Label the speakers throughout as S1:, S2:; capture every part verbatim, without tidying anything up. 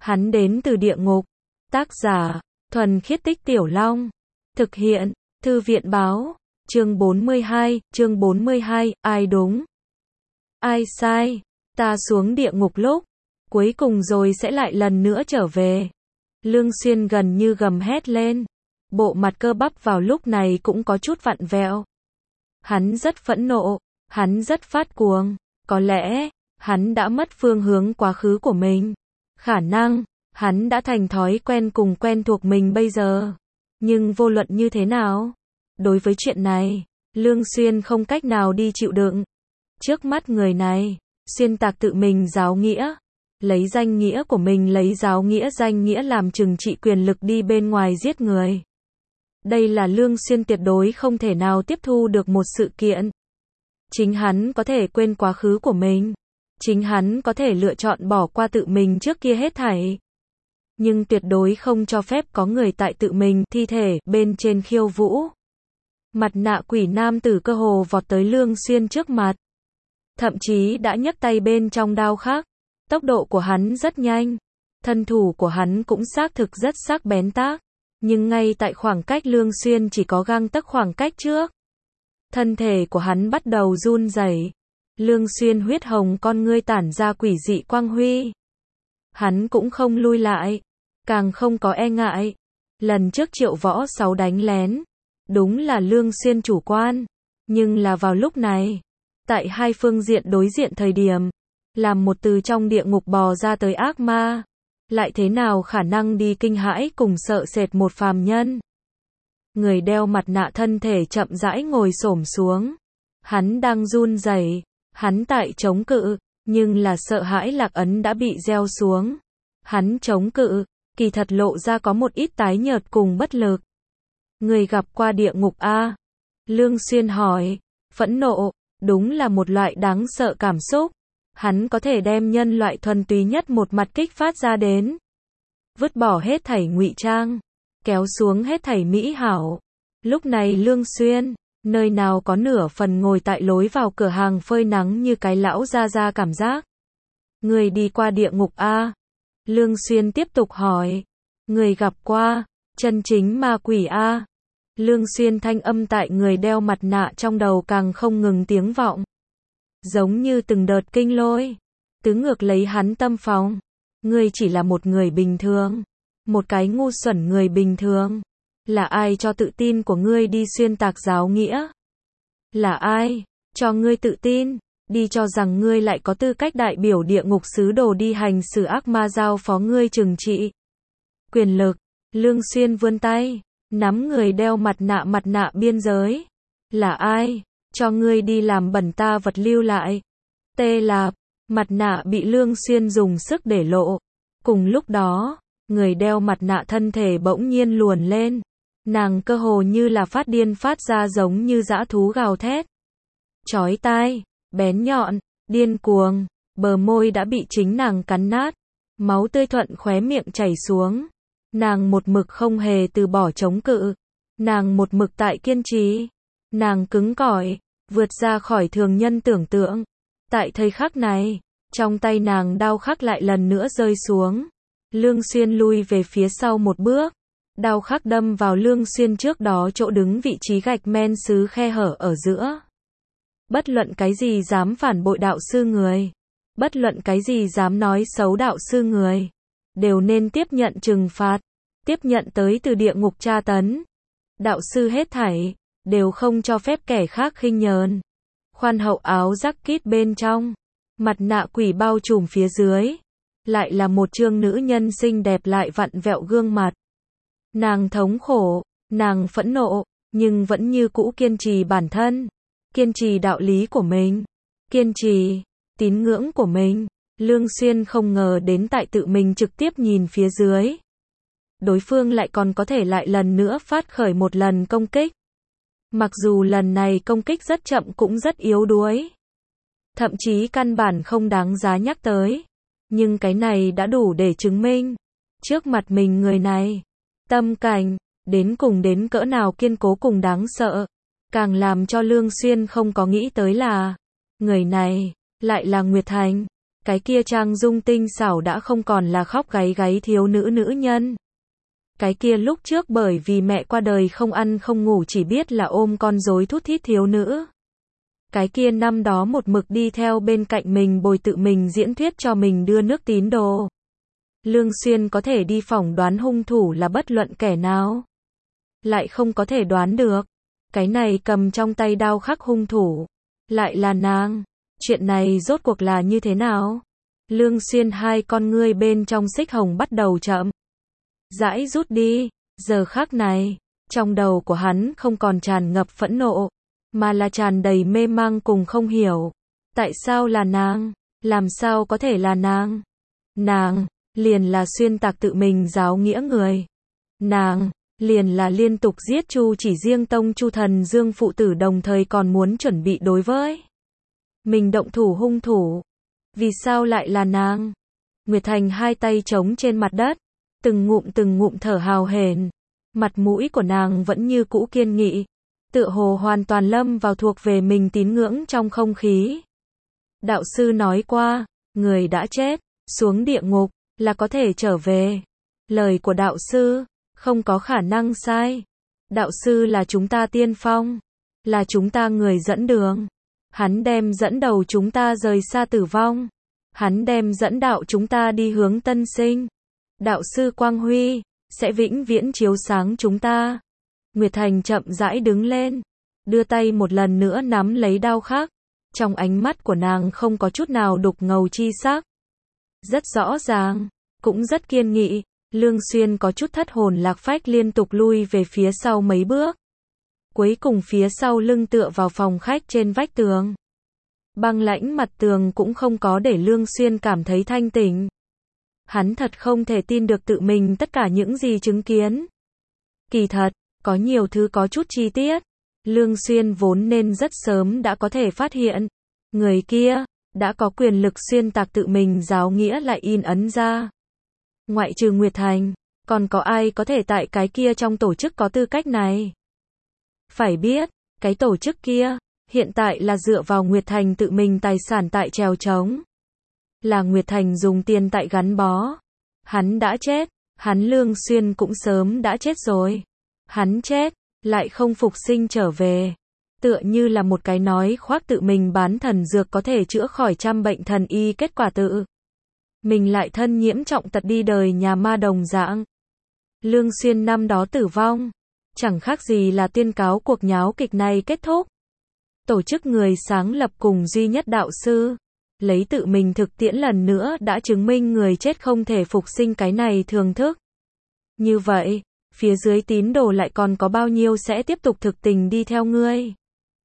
S1: Hắn đến từ địa ngục. Tác giả, Thuần Khiết Tích Tiểu Long. Thực hiện, Thư viện báo. Chương bốn mươi hai, chương bốn mươi hai, ai đúng? Ai sai? Ta xuống địa ngục lúc cuối cùng rồi sẽ lại lần nữa trở về. Lương Xuyên gần như gầm hét lên. Bộ mặt cơ bắp vào lúc này cũng có chút vặn vẹo. Hắn rất phẫn nộ, hắn rất phát cuồng. Có lẽ, hắn đã mất phương hướng quá khứ của mình. Khả năng, hắn đã thành thói quen cùng quen thuộc mình bây giờ. Nhưng vô luận như thế nào? Đối với chuyện này, Lương Xuyên không cách nào đi chịu đựng. Trước mắt người này, xuyên tạc tự mình giáo nghĩa. Lấy danh nghĩa của mình lấy giáo nghĩa danh nghĩa làm trừng trị quyền lực đi bên ngoài giết người. Đây là Lương Xuyên tuyệt đối không thể nào tiếp thu được một sự kiện. Chính hắn có thể quên quá khứ của mình. Chính hắn có thể lựa chọn bỏ qua tự mình trước kia hết thảy. Nhưng tuyệt đối không cho phép có người tại tự mình thi thể bên trên khiêu vũ. Mặt nạ quỷ nam tử cơ hồ vọt tới Lương Xuyên trước mặt. Thậm chí đã nhấc tay bên trong đao khắc. Tốc độ của hắn rất nhanh. Thân thủ của hắn cũng xác thực rất sắc bén tác. Nhưng ngay tại khoảng cách Lương Xuyên chỉ có gang tấc khoảng cách trước. Thân thể của hắn bắt đầu run rẩy. Lương Xuyên huyết hồng con ngươi tản ra quỷ dị quang huy. Hắn cũng không lui lại. Càng không có e ngại. Lần trước Triệu Võ Sáu đánh lén. Đúng là Lương Xuyên chủ quan. Nhưng là vào lúc này. Tại hai phương diện đối diện thời điểm. Làm một từ trong địa ngục bò ra tới ác ma. Lại thế nào khả năng đi kinh hãi cùng sợ sệt một phàm nhân. Người đeo mặt nạ thân thể chậm rãi ngồi xổm xuống. Hắn đang run rẩy, hắn tại chống cự, nhưng là sợ hãi lạc ấn đã bị gieo xuống. Hắn chống cự, kỳ thật lộ ra có một ít tái nhợt cùng bất lực. Người gặp qua địa ngục a? Lương Xuyên hỏi. Phẫn nộ, đúng là một loại đáng sợ cảm xúc. Hắn có thể đem nhân loại thuần túy nhất một mặt kích phát ra đến. Vứt bỏ hết thảy ngụy trang. Kéo xuống hết thảy mỹ hảo. Lúc này Lương Xuyên, nơi nào có nửa phần ngồi tại lối vào cửa hàng phơi nắng như cái lão gia gia cảm giác. Người đi qua địa ngục a? Lương Xuyên tiếp tục hỏi. Người gặp qua, chân chính ma quỷ a? Lương Xuyên thanh âm tại người đeo mặt nạ trong đầu càng không ngừng tiếng vọng. Giống như từng đợt kinh lôi. Tứ ngược lấy hắn tâm phóng. Ngươi chỉ là một người bình thường. Một cái ngu xuẩn người bình thường. Là ai cho tự tin của ngươi đi xuyên tạc giáo nghĩa? Là ai cho ngươi tự tin, đi cho rằng ngươi lại có tư cách đại biểu địa ngục sứ đồ đi hành xử ác ma giao phó ngươi trừng trị? Quyền lực. Lương Xuyên vươn tay, nắm người đeo mặt nạ mặt nạ biên giới. Là ai cho ngươi đi làm bẩn ta vật lưu lại? Tê Lạp. Mặt nạ bị Lương Xuyên dùng sức để lộ. Cùng lúc đó, người đeo mặt nạ thân thể bỗng nhiên luồn lên. Nàng cơ hồ như là phát điên phát ra giống như dã thú gào thét. Chói tai, bén nhọn, điên cuồng, bờ môi đã bị chính nàng cắn nát. Máu tươi thuận khóe miệng chảy xuống. Nàng một mực không hề từ bỏ chống cự. Nàng một mực tại kiên trì. Nàng cứng cỏi, vượt ra khỏi thường nhân tưởng tượng. Tại thời khắc này, trong tay nàng đao khắc lại lần nữa rơi xuống. Lương Xuyên lui về phía sau một bước. Đao khắc đâm vào Lương Xuyên trước đó chỗ đứng vị trí gạch men sứ khe hở ở giữa. Bất luận cái gì dám phản bội đạo sư người. Bất luận cái gì dám nói xấu đạo sư người. Đều nên tiếp nhận trừng phạt. Tiếp nhận tới từ địa ngục tra tấn. Đạo sư hết thảy đều không cho phép kẻ khác khinh nhờn. Khoan hậu áo jacket bên trong, mặt nạ quỷ bao trùm phía dưới, lại là một trương nữ nhân xinh đẹp lại vặn vẹo gương mặt. Nàng thống khổ, nàng phẫn nộ, nhưng vẫn như cũ kiên trì bản thân, kiên trì đạo lý của mình, kiên trì tín ngưỡng của mình. Lương Xuyên không ngờ đến tại tự mình trực tiếp nhìn phía dưới. Đối phương lại còn có thể lại lần nữa phát khởi một lần công kích. Mặc dù lần này công kích rất chậm cũng rất yếu đuối. Thậm chí căn bản không đáng giá nhắc tới. Nhưng cái này đã đủ để chứng minh. Trước mặt mình người này, tâm cảnh, đến cùng đến cỡ nào kiên cố cùng đáng sợ. Càng làm cho Lương Xuyên không có nghĩ tới là, người này, lại là Nguyệt Thành. Cái kia trang dung tinh xảo đã không còn là khóc gáy gáy thiếu nữ nữ nhân. Cái kia lúc trước bởi vì mẹ qua đời không ăn không ngủ chỉ biết là ôm con rối thút thít thiếu nữ. Cái kia năm đó một mực đi theo bên cạnh mình bồi tự mình diễn thuyết cho mình đưa nước tín đồ. Lương Xuyên có thể đi phỏng đoán hung thủ là bất luận kẻ nào. Lại không có thể đoán được. Cái này cầm trong tay đao khắc hung thủ. Lại là nàng. Chuyện này rốt cuộc là như thế nào? Lương Xuyên hai con ngươi bên trong xích hồng bắt đầu chậm rãi rút đi. Giờ khắc này, trong đầu của hắn không còn tràn ngập phẫn nộ, mà là tràn đầy mê mang cùng không hiểu. Tại sao là nàng? Làm sao có thể là nàng? Nàng, liền là xuyên tạc tự mình giáo nghĩa người. Nàng, liền là liên tục giết Chu Chỉ Riêng tông Chu Thần Dương phụ tử đồng thời còn muốn chuẩn bị đối với mình động thủ hung thủ. Vì sao lại là nàng? Nguyệt Thành hai tay trống trên mặt đất, từng ngụm từng ngụm thở hào hển. Mặt mũi của nàng vẫn như cũ kiên nghị, tựa hồ hoàn toàn lâm vào thuộc về mình tín ngưỡng trong không khí. Đạo sư nói qua, người đã chết, xuống địa ngục, là có thể trở về. Lời của đạo sư, không có khả năng sai. Đạo sư là chúng ta tiên phong, là chúng ta người dẫn đường. Hắn đem dẫn đầu chúng ta rời xa tử vong. Hắn đem dẫn đạo chúng ta đi hướng tân sinh. Đạo sư Quang Huy, sẽ vĩnh viễn chiếu sáng chúng ta. Nguyệt Thành chậm rãi đứng lên, đưa tay một lần nữa nắm lấy đao khắc. Trong ánh mắt của nàng không có chút nào đục ngầu chi sắc. Rất rõ ràng, cũng rất kiên nghị. Lương Xuyên có chút thất hồn lạc phách liên tục lui về phía sau mấy bước. Cuối cùng phía sau lưng tựa vào phòng khách trên vách tường. Băng lãnh mặt tường cũng không có để Lương Xuyên cảm thấy thanh tỉnh. Hắn thật không thể tin được tự mình tất cả những gì chứng kiến. Kỳ thật, có nhiều thứ có chút chi tiết. Lương Xuyên vốn nên rất sớm đã có thể phát hiện. Người kia, đã có quyền lực xuyên tạc tự mình giáo nghĩa lại in ấn ra. Ngoại trừ Nguyệt Thành, còn có ai có thể tại cái kia trong tổ chức có tư cách này? Phải biết, cái tổ chức kia, hiện tại là dựa vào Nguyệt Thành tự mình tài sản tại trèo trống. Là Nguyệt Thành dùng tiền tại gắn bó. Hắn đã chết, hắn Lương Xuyên cũng sớm đã chết rồi. Hắn chết, lại không phục sinh trở về. Tựa như là một cái nói khoác tự mình bán thần dược có thể chữa khỏi trăm bệnh thần y kết quả tự mình lại thân nhiễm trọng tật đi đời nhà ma đồng dạng. Lương Xuyên năm đó tử vong, chẳng khác gì là tuyên cáo cuộc nháo kịch này kết thúc. Tổ chức người sáng lập cùng duy nhất đạo sư, lấy tự mình thực tiễn lần nữa đã chứng minh người chết không thể phục sinh cái này thường thức. Như vậy, phía dưới tín đồ lại còn có bao nhiêu sẽ tiếp tục thực tình đi theo ngươi?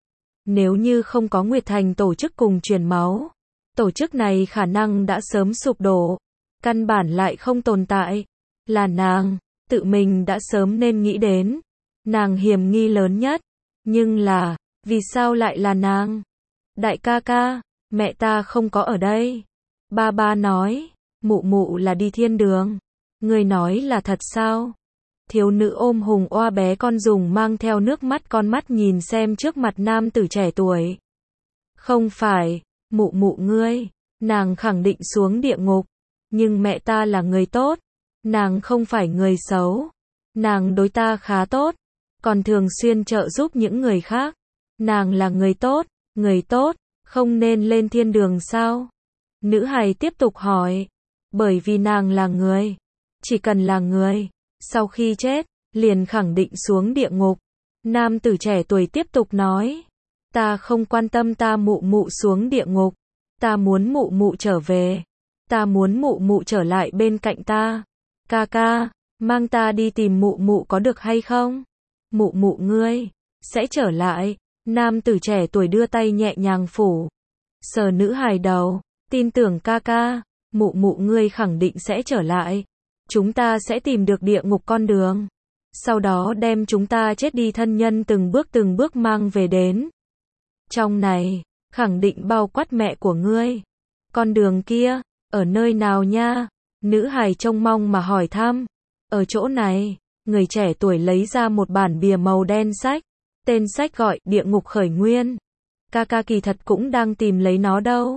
S1: Nếu như không có Nguyệt Thành tổ chức cùng truyền máu, tổ chức này khả năng đã sớm sụp đổ, căn bản lại không tồn tại. Là nàng, tự mình đã sớm nên nghĩ đến. Nàng hiểm nghi lớn nhất. Nhưng là, vì sao lại là nàng? Đại ca ca, mẹ ta không có ở đây. Ba ba nói, mụ mụ là đi thiên đường. Người nói là thật sao? Thiếu nữ ôm hùng oa bé con dùng mang theo nước mắt con mắt nhìn xem trước mặt nam tử trẻ tuổi. Không phải, mụ mụ ngươi, nàng khẳng định xuống địa ngục. Nhưng mẹ ta là người tốt. Nàng không phải người xấu. Nàng đối ta khá tốt. Còn thường xuyên trợ giúp những người khác. Nàng là người tốt, người tốt, không nên lên thiên đường sao? Nữ hài tiếp tục hỏi. Bởi vì nàng là người. Chỉ cần là người, sau khi chết, liền khẳng định xuống địa ngục. Nam tử trẻ tuổi tiếp tục nói. Ta không quan tâm ta mụ mụ xuống địa ngục. Ta muốn mụ mụ trở về. Ta muốn mụ mụ trở lại bên cạnh ta. Ca ca, mang ta đi tìm mụ mụ có được hay không? Mụ mụ ngươi, sẽ trở lại. Nam tử trẻ tuổi đưa tay nhẹ nhàng phủ sờ nữ hài đầu. Tin tưởng ca ca, mụ mụ ngươi khẳng định sẽ trở lại. Chúng ta sẽ tìm được địa ngục con đường. Sau đó đem chúng ta chết đi thân nhân từng bước từng bước mang về đến. Trong này, khẳng định bao quát mẹ của ngươi. Con đường kia, ở nơi nào nha? Nữ hài trông mong mà hỏi thăm. Ở chỗ này, người trẻ tuổi lấy ra một bản bìa màu đen sách. Tên sách gọi Địa ngục khởi nguyên. Ca ca kỳ thật cũng đang tìm lấy nó đâu.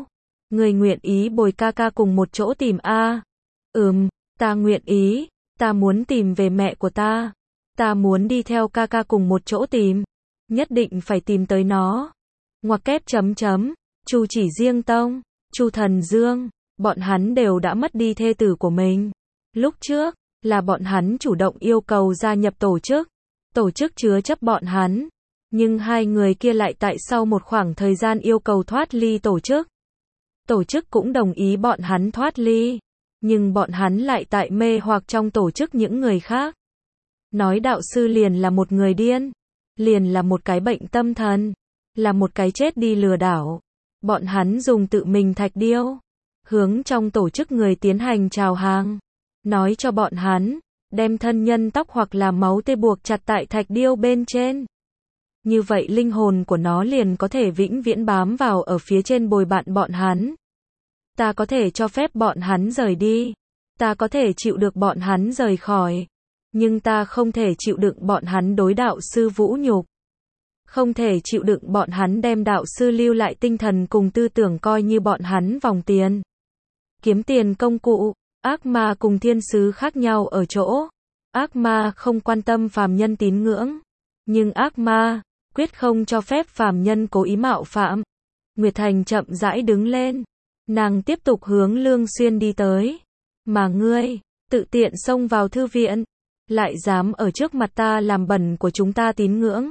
S1: Người nguyện ý bồi ca ca cùng một chỗ tìm a? Ừm, ta nguyện ý, ta muốn tìm về mẹ của ta. Ta muốn đi theo ca ca cùng một chỗ tìm. Nhất định phải tìm tới nó. Ngoặc kép chấm chấm, Chu Chỉ Riêng Tông, Chu Thần Dương, bọn hắn đều đã mất đi thê tử của mình. Lúc trước, là bọn hắn chủ động yêu cầu gia nhập tổ chức. Tổ chức chứa chấp bọn hắn. Nhưng hai người kia lại tại sau một khoảng thời gian yêu cầu thoát ly tổ chức. Tổ chức cũng đồng ý bọn hắn thoát ly. Nhưng bọn hắn lại tại mê hoặc trong tổ chức những người khác. Nói đạo sư liền là một người điên. Liền là một cái bệnh tâm thần. Là một cái chết đi lừa đảo. Bọn hắn dùng tự mình thạch điêu. Hướng trong tổ chức người tiến hành chào hàng. Nói cho bọn hắn. Đem thân nhân tóc hoặc là máu tê buộc chặt tại thạch điêu bên trên. Như vậy linh hồn của nó liền có thể vĩnh viễn bám vào ở phía trên bồi bạn bọn hắn. Ta có thể cho phép bọn hắn rời đi. Ta có thể chịu được bọn hắn rời khỏi. Nhưng ta không thể chịu đựng bọn hắn đối đạo sư vũ nhục. Không thể chịu đựng bọn hắn đem đạo sư lưu lại tinh thần cùng tư tưởng coi như bọn hắn vòng tiền. Kiếm tiền công cụ. Ác ma cùng thiên sứ khác nhau ở chỗ. Ác ma không quan tâm phàm nhân tín ngưỡng. Nhưng ác ma quyết không cho phép phàm nhân cố ý mạo phạm. Nguyệt Thành chậm rãi đứng lên. Nàng tiếp tục hướng Lương Xuyên đi tới. Mà ngươi, tự tiện xông vào thư viện. Lại dám ở trước mặt ta làm bẩn của chúng ta tín ngưỡng.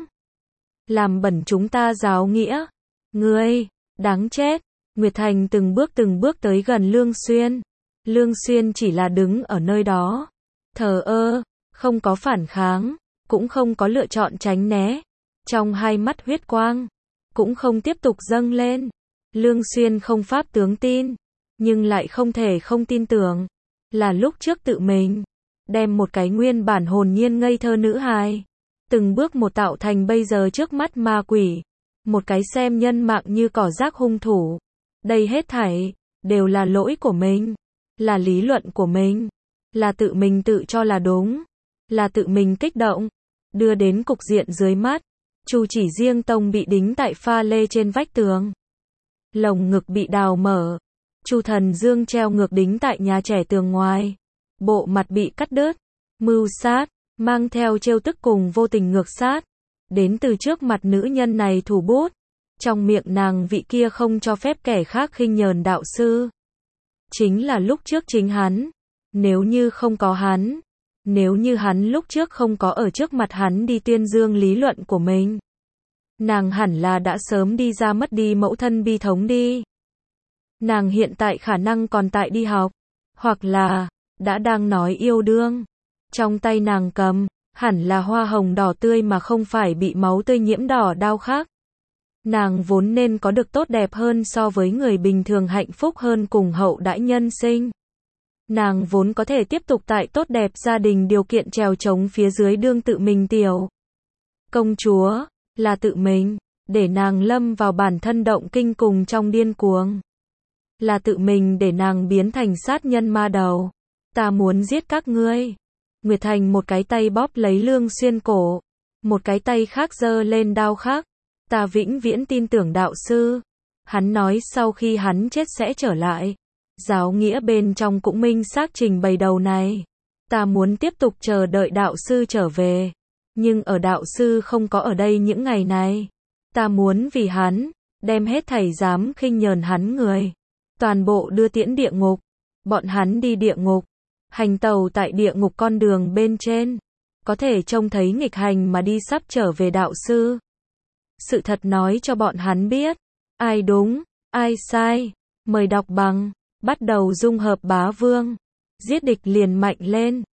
S1: Làm bẩn chúng ta giáo nghĩa. Ngươi, đáng chết. Nguyệt Thành từng bước từng bước tới gần Lương Xuyên. Lương Xuyên chỉ là đứng ở nơi đó. Thờ ơ, không có phản kháng, cũng không có lựa chọn tránh né. Trong hai mắt huyết quang, cũng không tiếp tục dâng lên. Lương Xuyên không pháp tướng tin, nhưng lại không thể không tin tưởng. Là lúc trước tự mình, đem một cái nguyên bản hồn nhiên ngây thơ nữ hài. Từng bước một tạo thành bây giờ trước mắt ma quỷ. Một cái xem nhân mạng như cỏ rác hung thủ. Đây hết thảy, đều là lỗi của mình. Là lý luận của mình. Là tự mình tự cho là đúng. Là tự mình kích động. Đưa đến cục diện dưới mắt. Chu Chỉ Riêng Tông bị đính tại pha lê trên vách tường. Lồng ngực bị đào mở. Chu Thần Dương treo ngược đính tại nhà trẻ tường ngoài. Bộ mặt bị cắt đứt. Mưu sát. Mang theo trêu tức cùng vô tình ngược sát. Đến từ trước mặt nữ nhân này thủ bút. Trong miệng nàng vị kia không cho phép kẻ khác khinh nhờn đạo sư. Chính là lúc trước chính hắn. Nếu như không có hắn. Nếu như hắn lúc trước không có ở trước mặt hắn đi tuyên dương lý luận của mình. Nàng hẳn là đã sớm đi ra mất đi mẫu thân bi thống đi. Nàng hiện tại khả năng còn tại đi học. Hoặc là, đã đang nói yêu đương. Trong tay nàng cầm, hẳn là hoa hồng đỏ tươi mà không phải bị máu tươi nhiễm đỏ đau khác. Nàng vốn nên có được tốt đẹp hơn so với người bình thường hạnh phúc hơn cùng hậu đãi nhân sinh. Nàng vốn có thể tiếp tục tại tốt đẹp gia đình điều kiện trèo trống phía dưới đương tự mình tiểu. Công chúa, là tự mình, để nàng lâm vào bản thân động kinh cùng trong điên cuồng. Là tự mình để nàng biến thành sát nhân ma đầu. Ta muốn giết các ngươi. Nguyệt Thành một cái tay bóp lấy Lương Xuyên cổ. Một cái tay khác giơ lên đao khác. Ta vĩnh viễn tin tưởng đạo sư. Hắn nói sau khi hắn chết sẽ trở lại. Giáo nghĩa bên trong cũng minh xác trình bày đầu này. Ta muốn tiếp tục chờ đợi đạo sư trở về. Nhưng ở đạo sư không có ở đây những ngày này. Ta muốn vì hắn, đem hết thảy dám khinh nhờn hắn người. Toàn bộ đưa tiễn địa ngục. Bọn hắn đi địa ngục. Hành tàu tại địa ngục con đường bên trên. Có thể trông thấy nghịch hành mà đi sắp trở về đạo sư. Sự thật nói cho bọn hắn biết. Ai đúng, ai sai. Mời đọc bằng. Bắt đầu dung hợp bá vương. Giết địch liền mạnh lên.